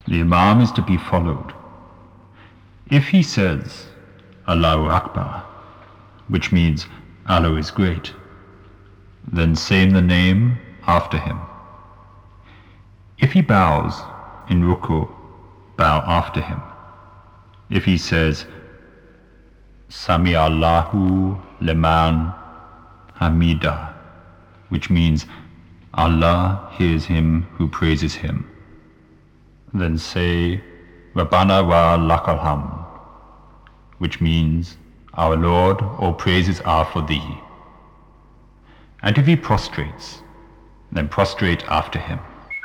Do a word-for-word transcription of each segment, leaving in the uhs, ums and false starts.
The Imam is to be followed. If he says, Allahu Akbar, which means Allah is great, then say the name after him. If he bows in ruku, bow after him. If he says, Sami Allahu liman hamida, which means Allah hears him who praises him, then say, Rabbana wa lakal hamd, which means, Our Lord, all praises are for thee. And if he prostrates, then prostrate after him.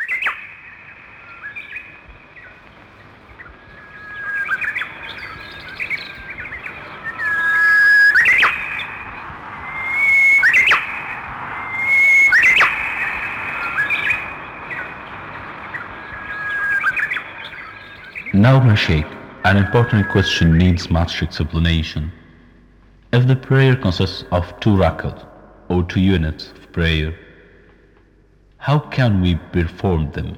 Now, my Shaykh, an important question needs much explanation. If the prayer consists of two rakat, or two units of prayer, how can we perform them?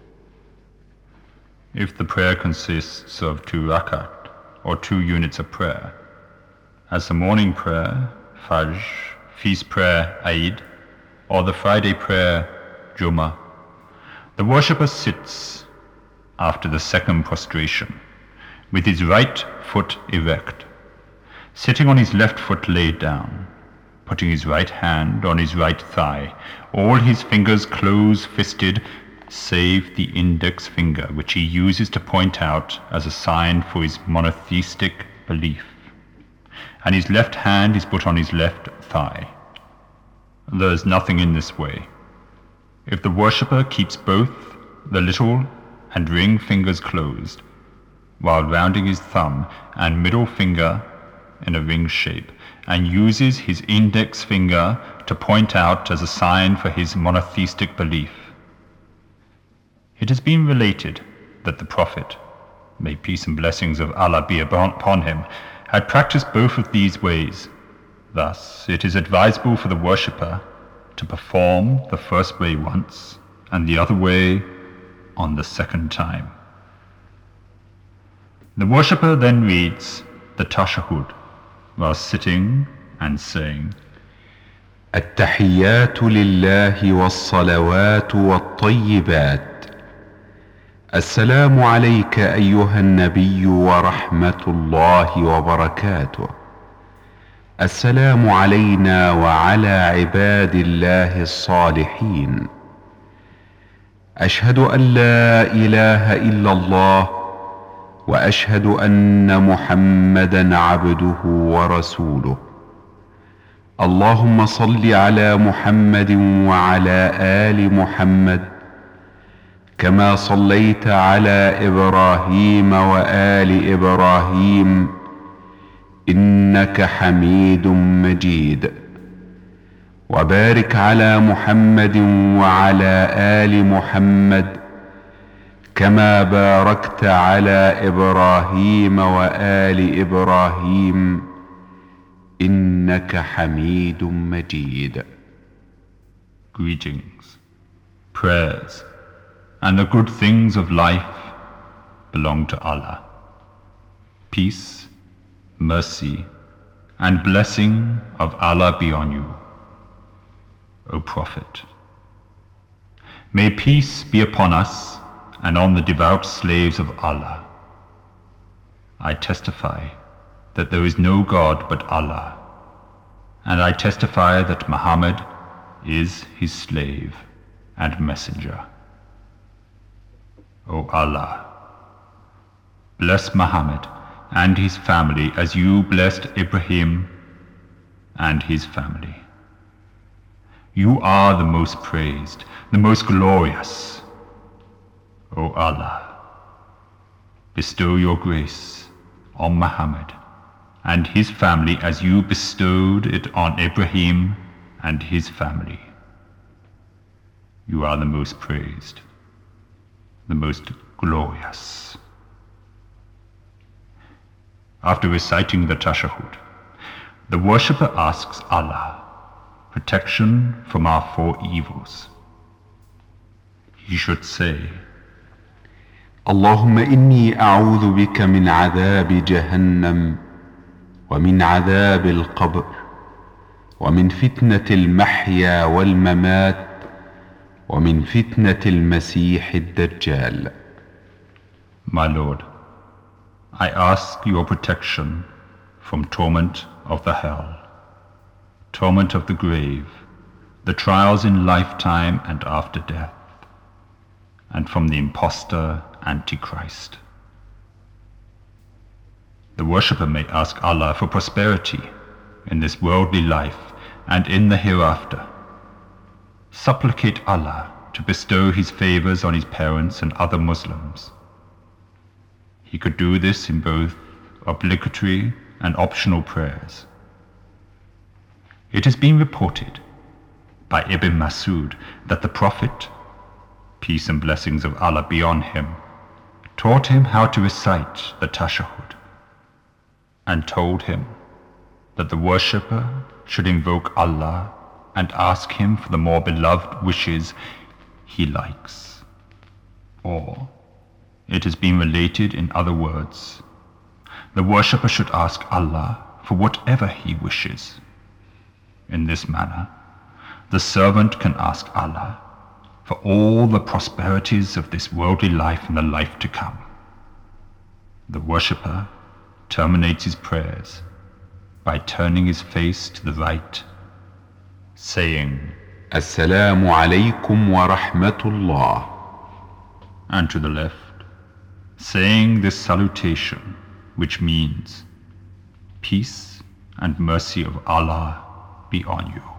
If the prayer consists of two rakat, or two units of prayer, as the morning prayer, Fajr, feast prayer, Eid, or the Friday prayer, Jummah, the worshipper sits after the second prostration, with his right foot erect, sitting on his left foot laid down, putting his right hand on his right thigh, all his fingers close-fisted, save the index finger, which he uses to point out as a sign for his monotheistic belief, and his left hand is put on his left thigh. There is nothing in this way. If the worshipper keeps both the little and ring fingers closed, while rounding his thumb and middle finger in a ring shape, and uses his index finger to point out as a sign for his monotheistic belief. It has been related that the Prophet, may peace and blessings of Allah be upon him, had practiced both of these ways. Thus, it is advisable for the worshipper to perform the first way once, and the other way on the second time. The worshipper then reads the Tashahhud while sitting and saying, التحيات لله والصلوات والطيبات السلام عليك أيها النبي ورحمة الله وبركاته السلام علينا وعلى عباد الله الصالحين أشهد أن لا إله إلا الله وأشهد أن محمدا عبده ورسوله اللهم صل على محمد وعلى آل محمد كما صليت على إبراهيم وآل إبراهيم إنك حميد مجيد وبارك على محمد وعلى آل محمد كما باركت على إبراهيم وآل إبراهيم إنك حميد مجيد. Greetings, prayers, and the good things of life belong to Allah. Peace, mercy, and blessing of Allah be on you, O Prophet. May peace be upon us and on the devout slaves of Allah. I testify that there is no God but Allah, and I testify that Muhammad is his slave and messenger. O Allah, bless Muhammad and his family as you blessed Ibrahim and his family. You are the most praised, the most glorious. O Allah, bestow your grace on Muhammad and his family as you bestowed it on Ibrahim and his family. You are the most praised, the most glorious. After reciting the Tashahhud, the worshipper asks Allah protection from our four evils. He should say, اللهم إني أعوذ بك من عذاب جهنم ومن عذاب القبر ومن فتنة المحيا والممات ومن فتنة المسيح الدجال. My Lord, I ask your protection from torment of the hell, torment of the grave, the trials in lifetime and after death, and from the impostor Antichrist. The worshipper may ask Allah for prosperity in this worldly life and in the hereafter. Supplicate Allah to bestow His favors on his parents and other Muslims. He could do this in both obligatory and optional prayers. It has been reported by Ibn Masud that the Prophet, peace and blessings of Allah be on him, taught him how to recite the Tashahhud and told him that the worshipper should invoke Allah and ask Him for the more beloved wishes he likes. Or, it has been related in other words, the worshipper should ask Allah for whatever he wishes. In this manner, the servant can ask Allah for all the prosperities of this worldly life and the life to come. The worshipper terminates his prayers by turning his face to the right, saying, Assalamu alaykum wa rahmatullah, and to the left, saying this salutation, which means, peace and mercy of Allah be on you.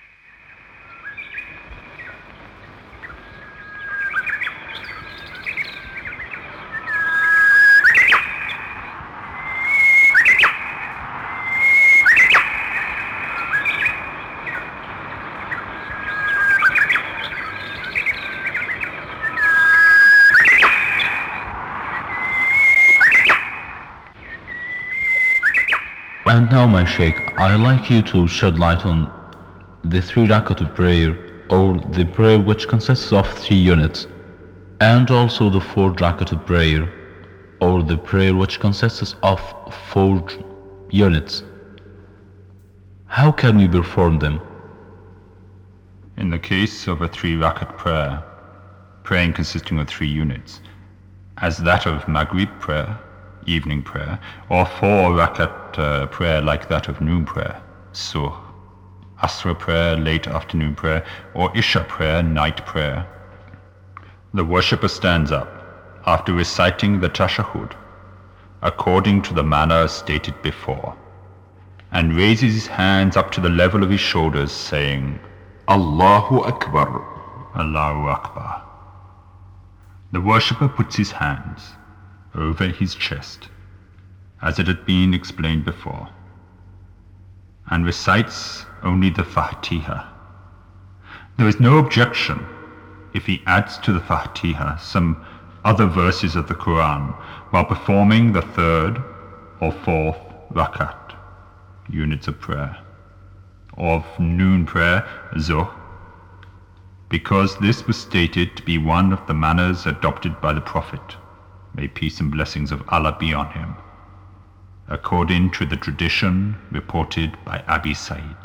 And now, my Shaykh, I'd like you to shed light on the three rakat of prayer, or the prayer which consists of three units, and also the four rakat of prayer, or the prayer which consists of four units. How can we perform them? In the case of a three rakat prayer, praying consisting of three units, as that of Maghrib prayer, evening prayer, or four rakat uh, prayer like that of noon prayer, Suh, Asra prayer, late afternoon prayer, or Isha prayer, night prayer. The worshipper stands up after reciting the Tashahhud according to the manner stated before, and raises his hands up to the level of his shoulders, saying, Allahu Akbar, Allahu Akbar. The worshipper puts his hands over his chest, as it had been explained before, and recites only the Fatiha. There is no objection if he adds to the Fatiha some other verses of the Quran while performing the third or fourth rakat, units of prayer, of noon prayer, Zuhr, because this was stated to be one of the manners adopted by the Prophet, may peace and blessings of Allah be on him, according to the tradition reported by Abi Sa'id.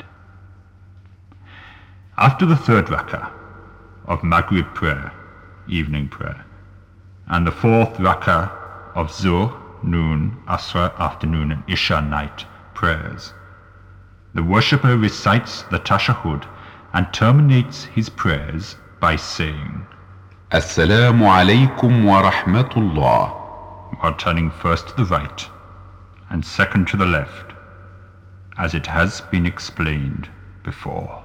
After the third rak'ah of Maghrib prayer, evening prayer, and the fourth rak'ah of Zuhr, noon, Asra, afternoon, and Isha, night prayers, the worshipper recites the Tashahhud and terminates his prayers by saying, Assalamu alaykum wa rahmatullah, while turning first to the right and second to the left, as it has been explained before.